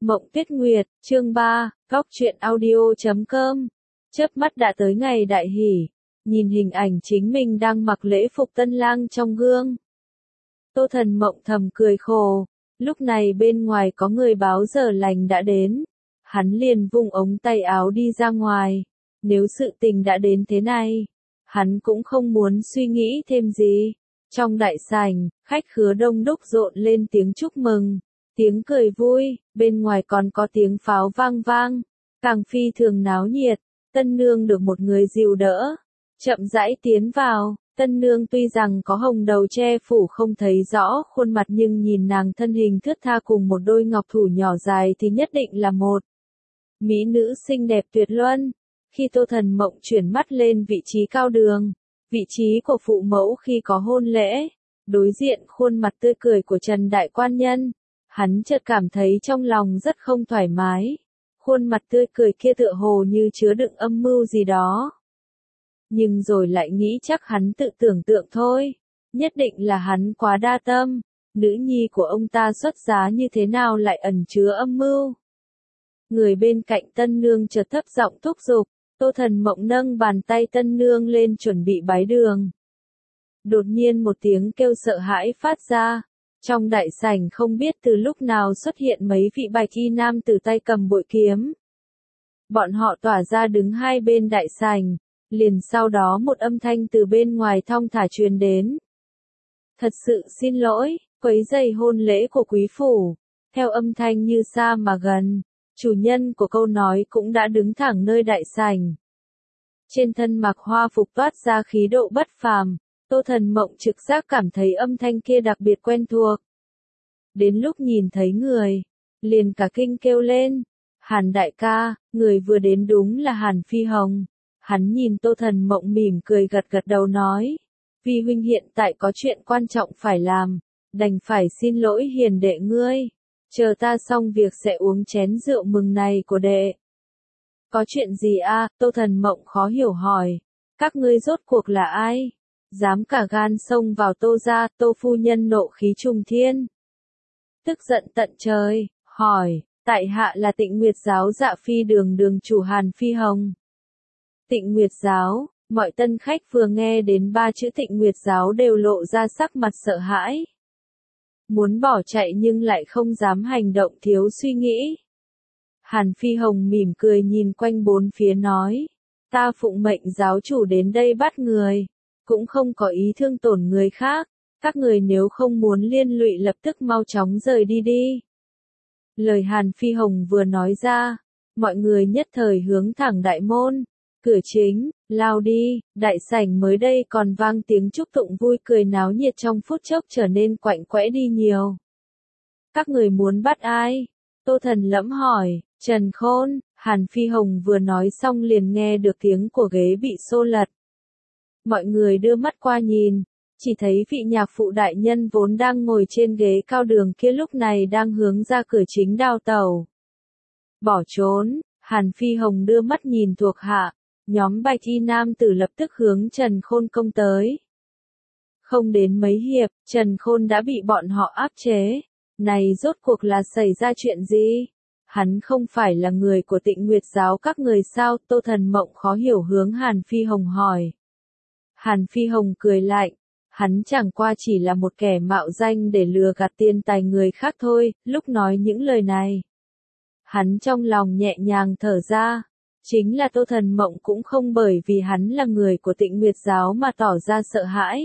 Mộng Tuyết Nguyệt, chương 3, góc truyện audio.com. Chớp mắt đã tới ngày đại hỷ, nhìn hình ảnh chính mình đang mặc lễ phục tân lang trong gương. Tô Thần Mộng thầm cười khổ, lúc này bên ngoài có người báo giờ lành đã đến. Hắn liền vung ống tay áo đi ra ngoài, nếu sự tình đã đến thế này, hắn cũng không muốn suy nghĩ thêm gì. Trong đại sảnh, khách khứa đông đúc rộn lên tiếng chúc mừng, tiếng cười vui, bên ngoài còn có tiếng pháo vang vang, càng phi thường náo nhiệt. Tân nương được một người dìu đỡ, chậm rãi tiến vào. Tân nương tuy rằng có hồng đầu che phủ không thấy rõ khuôn mặt, nhưng nhìn nàng thân hình thướt tha cùng một đôi ngọc thủ nhỏ dài thì nhất định là một mỹ nữ xinh đẹp tuyệt luân. Khi Tô Thần Mộng chuyển mắt lên vị trí cao đường, vị trí của phụ mẫu khi có hôn lễ, đối diện khuôn mặt tươi cười của Trần Đại Quan Nhân, hắn chợt cảm thấy trong lòng rất không thoải mái. Khuôn mặt tươi cười kia tựa hồ như chứa đựng âm mưu gì đó. Nhưng rồi lại nghĩ chắc hắn tự tưởng tượng thôi, nhất định là hắn quá đa tâm, nữ nhi của ông ta xuất giá như thế nào lại ẩn chứa âm mưu. Người bên cạnh tân nương chợt thấp giọng thúc giục, Tô Thần Mộng nâng bàn tay tân nương lên chuẩn bị bái đường. Đột nhiên một tiếng kêu sợ hãi phát ra, trong đại sảnh không biết từ lúc nào xuất hiện mấy vị bạch y nam tử tay cầm bội kiếm. Bọn họ tỏa ra đứng hai bên đại sảnh, liền sau đó một âm thanh từ bên ngoài thong thả truyền đến. Thật sự xin lỗi, quấy rầy hôn lễ của quý phủ. Theo âm thanh như xa mà gần, chủ nhân của câu nói cũng đã đứng thẳng nơi đại sảnh. Trên thân mặc hoa phục toát ra khí độ bất phàm, Tô Thần Mộng trực giác cảm thấy âm thanh kia đặc biệt quen thuộc. Đến lúc nhìn thấy người, liền cả kinh kêu lên, Hàn đại ca, người vừa đến đúng là Hàn Phi Hồng. Hắn nhìn Tô Thần Mộng mỉm cười gật gật đầu nói, Vi huynh hiện tại có chuyện quan trọng phải làm, đành phải xin lỗi hiền đệ ngươi, chờ ta xong việc sẽ uống chén rượu mừng này của đệ. Có chuyện gì a? Tô Thần Mộng khó hiểu hỏi, các ngươi rốt cuộc là ai? Dám cả gan xông vào Tô gia? Tô phu nhân nộ khí trùng thiên, tức giận tận trời, hỏi, tại hạ là Tịnh Nguyệt giáo Dạ Phi đường đường chủ Hàn Phi Hồng. Tịnh Nguyệt giáo, mọi tân khách vừa nghe đến ba chữ Tịnh Nguyệt giáo đều lộ ra sắc mặt sợ hãi. Muốn bỏ chạy nhưng lại không dám hành động thiếu suy nghĩ. Hàn Phi Hồng mỉm cười nhìn quanh bốn phía nói, ta phụng mệnh giáo chủ đến đây bắt người, cũng không có ý thương tổn người khác, các người nếu không muốn liên lụy lập tức mau chóng rời đi đi. Lời Hàn Phi Hồng vừa nói ra, mọi người nhất thời hướng thẳng đại môn, cửa chính, lao đi. Đại sảnh mới đây còn vang tiếng chúc tụng vui cười náo nhiệt trong phút chốc trở nên quạnh quẽ đi nhiều. Các người muốn bắt ai? Tô Thần lẫm hỏi. Trần Khôn. Hàn Phi Hồng vừa nói xong liền nghe được tiếng của ghế bị xô lật. Mọi người đưa mắt qua nhìn, chỉ thấy vị nhạc phụ đại nhân vốn đang ngồi trên ghế cao đường kia lúc này đang hướng ra cửa chính đào tẩu. Bỏ trốn. Hàn Phi Hồng đưa mắt nhìn thuộc hạ, nhóm bạch y nam tử lập tức hướng Trần Khôn công tới. Không đến mấy hiệp, Trần Khôn đã bị bọn họ áp chế. Này rốt cuộc là xảy ra chuyện gì? Hắn không phải là người của Tịnh Nguyệt giáo các người sao? Tô Thần Mộng khó hiểu hướng Hàn Phi Hồng hỏi. Hàn Phi Hồng cười lạnh, hắn chẳng qua chỉ là một kẻ mạo danh để lừa gạt tiền tài người khác thôi. Lúc nói những lời này, hắn trong lòng nhẹ nhàng thở ra. Chính là Tô Thần Mộng cũng không bởi vì hắn là người của Tịnh Nguyệt giáo mà tỏ ra sợ hãi.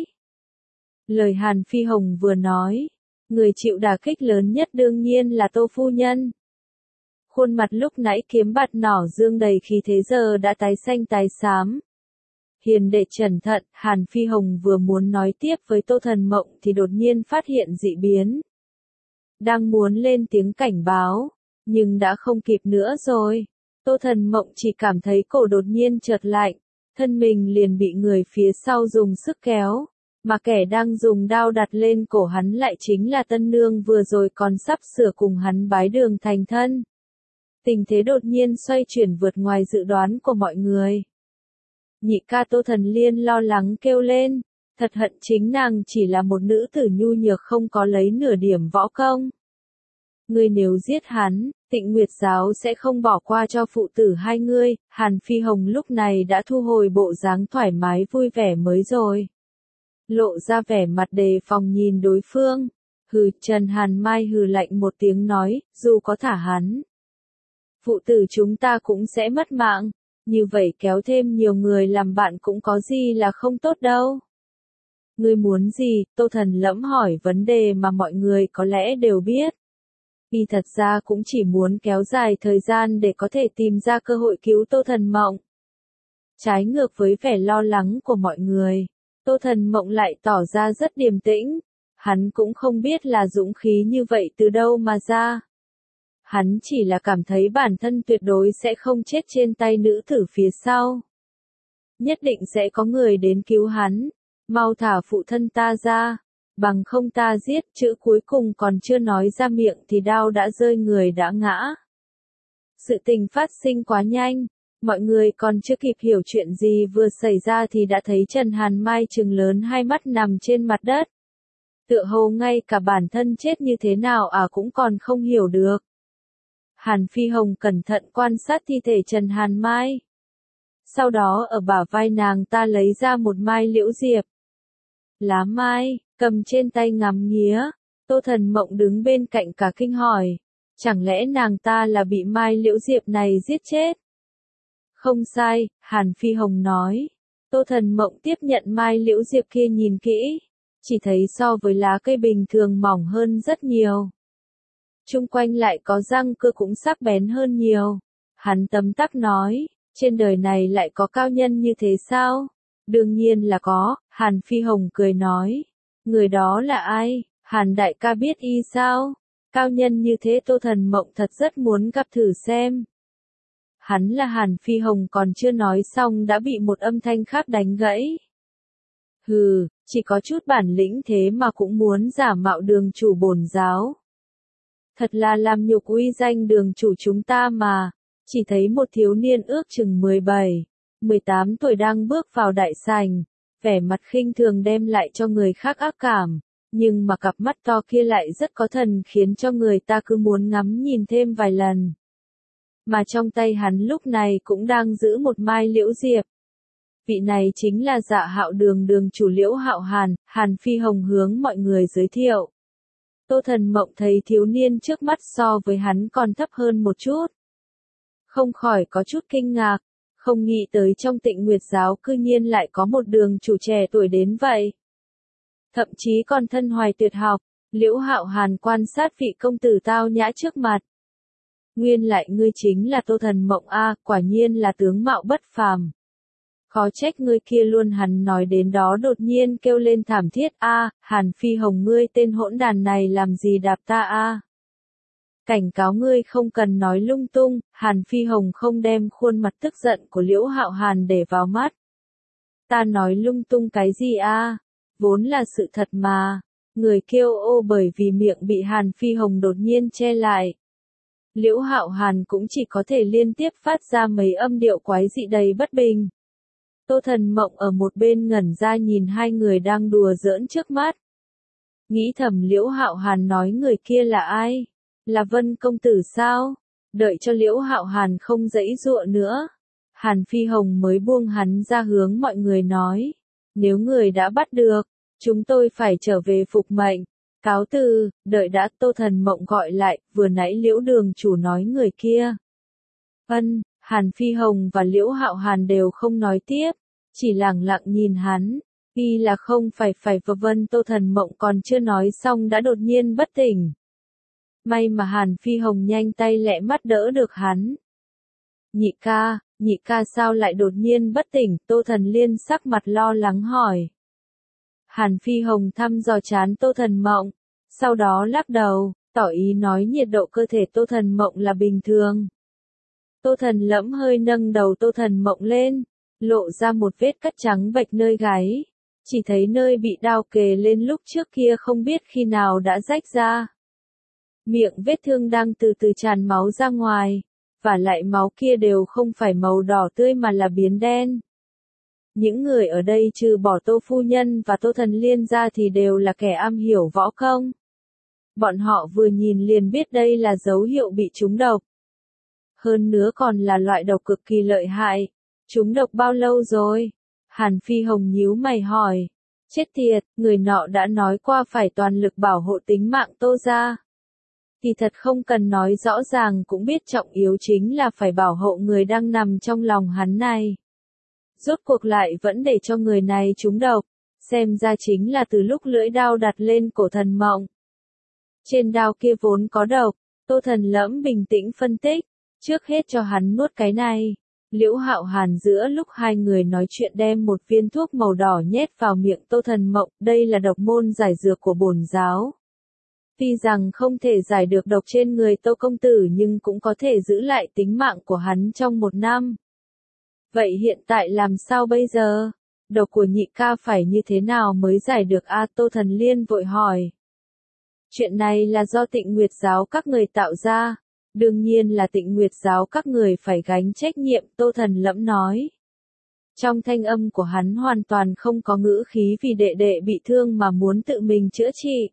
Lời Hàn Phi Hồng vừa nói, người chịu đả kích lớn nhất đương nhiên là Tô phu nhân. Khuôn mặt lúc nãy kiếm bạt nỏ dương đầy khí thế giờ đã tái xanh tái xám. Hiền đệ cẩn thận. Hàn Phi Hồng vừa muốn nói tiếp với Tô Thần Mộng thì đột nhiên phát hiện dị biến. Đang muốn lên tiếng cảnh báo, nhưng đã không kịp nữa rồi. Tô Thần Mộng chỉ cảm thấy cổ đột nhiên chợt lạnh, thân mình liền bị người phía sau dùng sức kéo, mà kẻ đang dùng đao đặt lên cổ hắn lại chính là tân nương vừa rồi còn sắp sửa cùng hắn bái đường thành thân. Tình thế đột nhiên xoay chuyển vượt ngoài dự đoán của mọi người. Nhị ca Tô Thần Liên lo lắng kêu lên, thật hận chính nàng chỉ là một nữ tử nhu nhược không có lấy nửa điểm võ công. Ngươi nếu giết hắn, Tịnh Nguyệt giáo sẽ không bỏ qua cho phụ tử hai ngươi. Hàn Phi Hồng lúc này đã thu hồi bộ dáng thoải mái vui vẻ mới rồi. Lộ ra vẻ mặt đề phòng nhìn đối phương. Hừ, Trần Hàn Mai hừ lạnh một tiếng nói, dù có thả hắn, phụ tử chúng ta cũng sẽ mất mạng. Như vậy kéo thêm nhiều người làm bạn cũng có gì là không tốt đâu. Ngươi muốn gì? Tô Thần lẫm hỏi vấn đề mà mọi người có lẽ đều biết. Y thật ra cũng chỉ muốn kéo dài thời gian để có thể tìm ra cơ hội cứu Tô Thần Mộng. Trái ngược với vẻ lo lắng của mọi người, Tô Thần Mộng lại tỏ ra rất điềm tĩnh. Hắn cũng không biết là dũng khí như vậy từ đâu mà ra. Hắn chỉ là cảm thấy bản thân tuyệt đối sẽ không chết trên tay nữ tử phía sau. Nhất định sẽ có người đến cứu hắn. Mau thả phụ thân ta ra. Bằng không ta giết, chữ cuối cùng còn chưa nói ra miệng thì đao đã rơi, người đã ngã. Sự tình phát sinh quá nhanh. Mọi người còn chưa kịp hiểu chuyện gì vừa xảy ra thì đã thấy Trần Hàn Mai trừng lớn hai mắt nằm trên mặt đất. Tựa hồ ngay cả bản thân chết như thế nào cũng còn không hiểu được. Hàn Phi Hồng cẩn thận quan sát thi thể Trần Hàn Mai. Sau đó ở bả vai nàng ta lấy ra một mai liễu diệp. Lá mai, cầm trên tay ngắm nghía. Tô Thần Mộng đứng bên cạnh cả kinh hỏi. Chẳng lẽ nàng ta là bị mai liễu diệp này giết chết? Không sai, Hàn Phi Hồng nói. Tô Thần Mộng tiếp nhận mai liễu diệp kia nhìn kỹ. Chỉ thấy so với lá cây bình thường mỏng hơn rất nhiều. Chung quanh lại có răng cưa cũng sắc bén hơn nhiều. Hắn tấm tắc nói, trên đời này lại có cao nhân như thế sao? Đương nhiên là có, Hàn Phi Hồng cười nói. Người đó là ai? Hàn đại ca biết y sao? Cao nhân như thế Tô Thần Mộng thật rất muốn gặp thử xem. Hắn là Hàn Phi Hồng còn chưa nói xong đã bị một âm thanh khác đánh gãy. Hừ, chỉ có chút bản lĩnh thế mà cũng muốn giả mạo đường chủ bổn giáo. Thật là làm nhục uy danh đường chủ chúng ta mà. Chỉ thấy một thiếu niên ước chừng 17, 18 tuổi đang bước vào đại sảnh, vẻ mặt khinh thường đem lại cho người khác ác cảm, nhưng mà cặp mắt to kia lại rất có thần khiến cho người ta cứ muốn ngắm nhìn thêm vài lần. Mà trong tay hắn lúc này cũng đang giữ một mai liễu diệp. Vị này chính là Dạ Hạo Đường đường chủ Liễu Hạo Hàn. Hàn Phi Hồng hướng mọi người giới thiệu. Tô Thần Mộng thấy thiếu niên trước mắt so với hắn còn thấp hơn một chút. Không khỏi có chút kinh ngạc, không nghĩ tới trong Tịnh Nguyệt giáo cư nhiên lại có một đường chủ trẻ tuổi đến vậy. Thậm chí còn thân hoài tuyệt học. Liễu Hạo Hàn quan sát vị công tử tao nhã trước mặt. Nguyên lại ngươi chính là Tô Thần Mộng a, quả nhiên là tướng mạo bất phàm. Khó trách ngươi kia luôn. Hắn nói đến đó đột nhiên kêu lên thảm thiết a, Hàn Phi Hồng ngươi tên hỗn đàn này làm gì đạp ta a. Cảnh cáo ngươi không cần nói lung tung. Hàn Phi Hồng không đem khuôn mặt tức giận của Liễu Hạo Hàn để vào mắt. Ta nói lung tung cái gì a? Vốn là sự thật mà. Người kêu ô bởi vì miệng bị Hàn Phi Hồng đột nhiên che lại. Liễu Hạo Hàn cũng chỉ có thể liên tiếp phát ra mấy âm điệu quái dị đầy bất bình. Tô Thần Mộng ở một bên ngẩn ra nhìn hai người đang đùa giỡn trước mắt. Nghĩ thầm Liễu Hạo Hàn nói người kia là ai? Là Vân công tử sao? Đợi cho Liễu Hạo Hàn không giãy giụa nữa. Hàn Phi Hồng mới buông hắn ra hướng mọi người nói. Nếu người đã bắt được, chúng tôi phải trở về phục mệnh. Cáo từ, đợi đã. Tô Thần Mộng gọi lại, vừa nãy Liễu đường chủ nói người kia. Hàn Phi Hồng và Liễu Hạo Hàn đều không nói tiếp, chỉ lẳng lặng nhìn hắn. Y là không phải vân. Tô Thần Mộng còn chưa nói xong đã đột nhiên bất tỉnh. May mà Hàn Phi Hồng nhanh tay lẹ mắt đỡ được hắn. Nhị ca sao lại đột nhiên bất tỉnh? Tô Thần Liên sắc mặt lo lắng hỏi. Hàn Phi Hồng thăm dò trán Tô Thần Mộng, sau đó lắc đầu, tỏ ý nói nhiệt độ cơ thể Tô Thần Mộng là bình thường. Tô Thần lẫm hơi nâng đầu Tô Thần Mộng lên, lộ ra một vết cắt trắng bệch nơi gáy, chỉ thấy nơi bị đao kề lên lúc trước kia không biết khi nào đã rách ra. Miệng vết thương đang từ từ tràn máu ra ngoài, và lại máu kia đều không phải màu đỏ tươi mà là biến đen. Những người ở đây trừ bỏ Tô phu nhân và Tô Thần Liên ra thì đều là kẻ am hiểu võ công. Bọn họ vừa nhìn liền biết đây là dấu hiệu bị trúng độc. Hơn nữa còn là loại độc cực kỳ lợi hại. Trúng độc bao lâu rồi? Hàn Phi Hồng nhíu mày hỏi. Chết tiệt, người nọ đã nói qua phải toàn lực bảo hộ tính mạng Tô gia. Thì thật không cần nói rõ ràng cũng biết trọng yếu chính là phải bảo hộ người đang nằm trong lòng hắn này. Rốt cuộc lại vẫn để cho người này trúng độc, xem ra chính là từ lúc lưỡi đao đặt lên cổ Thần Mộng. Trên đao kia vốn có độc, Tô Thần Lẫm bình tĩnh phân tích, trước hết cho hắn nuốt cái này. Liễu Hạo Hàn giữa lúc hai người nói chuyện đem một viên thuốc màu đỏ nhét vào miệng Tô Thần Mộng, đây là độc môn giải dược của bổn giáo. Tuy rằng không thể giải được độc trên người Tô công tử nhưng cũng có thể giữ lại tính mạng của hắn trong 1 năm. Vậy hiện tại làm sao bây giờ? Độc của nhị ca phải như thế nào mới giải được a? Tô Thần Liên vội hỏi. Chuyện này là do Tịnh Nguyệt giáo các người tạo ra. Đương nhiên là Tịnh Nguyệt giáo các người phải gánh trách nhiệm, Tô Thần Lẫm nói. Trong thanh âm của hắn hoàn toàn không có ngữ khí vì đệ đệ bị thương mà muốn tự mình chữa trị.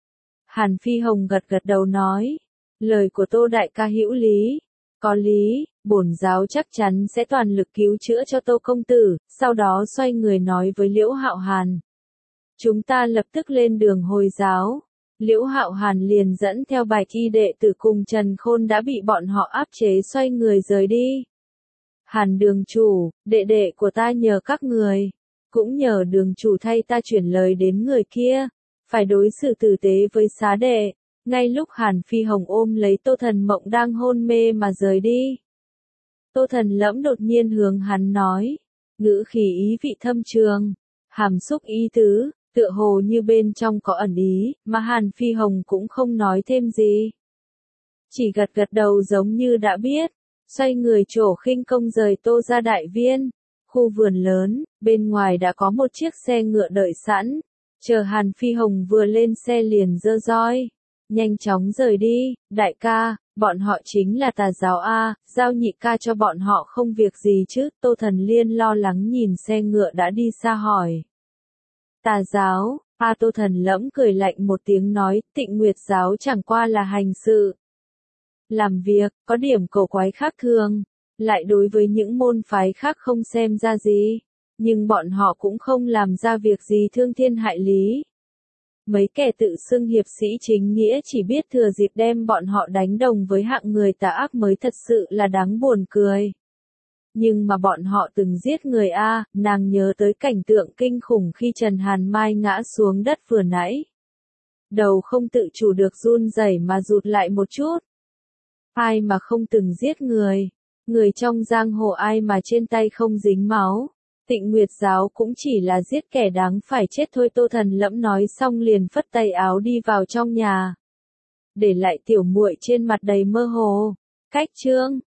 Hàn Phi Hồng gật gật đầu nói. Lời của Tô đại ca hữu lý. Có lý, bổn giáo chắc chắn sẽ toàn lực cứu chữa cho Tô công tử, sau đó xoay người nói với Liễu Hạo Hàn. Chúng ta lập tức lên đường hồi giáo. Liễu Hạo Hàn liền dẫn theo Bạch Y đệ tử cùng Trần Khôn đã bị bọn họ áp chế xoay người rời đi. Hàn đường chủ, đệ đệ của ta nhờ các người, cũng nhờ đường chủ thay ta chuyển lời đến người kia, phải đối xử tử tế với xá đệ. Ngay lúc Hàn Phi Hồng ôm lấy Tô Thần Mộng đang hôn mê mà rời đi. Tô Thần Lẫm đột nhiên hướng hắn nói, ngữ khí ý vị thâm trường, hàm xúc ý tứ, tựa hồ như bên trong có ẩn ý, mà Hàn Phi Hồng cũng không nói thêm gì. Chỉ gật gật đầu giống như đã biết, xoay người trổ khinh công rời Tô gia đại viên. Khu vườn lớn, bên ngoài đã có một chiếc xe ngựa đợi sẵn, chờ Hàn Phi Hồng vừa lên xe liền giơ roi. Nhanh chóng rời đi, đại ca, bọn họ chính là tà giáo a, giao nhị ca cho bọn họ không việc gì chứ? Tô Thần Liên lo lắng nhìn xe ngựa đã đi xa hỏi. Tà giáo, Tô Thần Lẫm cười lạnh một tiếng nói, Tịnh Nguyệt giáo chẳng qua là hành sự. Làm việc, có điểm cổ quái khác thường, lại đối với những môn phái khác không xem ra gì, nhưng bọn họ cũng không làm ra việc gì thương thiên hại lý. Mấy kẻ tự xưng hiệp sĩ chính nghĩa chỉ biết thừa dịp đem bọn họ đánh đồng với hạng người tà ác mới thật sự là đáng buồn cười. Nhưng mà bọn họ từng giết người a, nàng nhớ tới cảnh tượng kinh khủng khi Trần Hàn Mai ngã xuống đất vừa nãy. Đầu không tự chủ được run rẩy mà rụt lại một chút. Ai mà không từng giết người, người trong giang hồ ai mà trên tay không dính máu. Tịnh Nguyệt giáo cũng chỉ là giết kẻ đáng phải chết thôi. Tô Thần Lẫm nói xong liền phất tay áo đi vào trong nhà. Để lại tiểu muội trên mặt đầy mơ hồ. Cách chương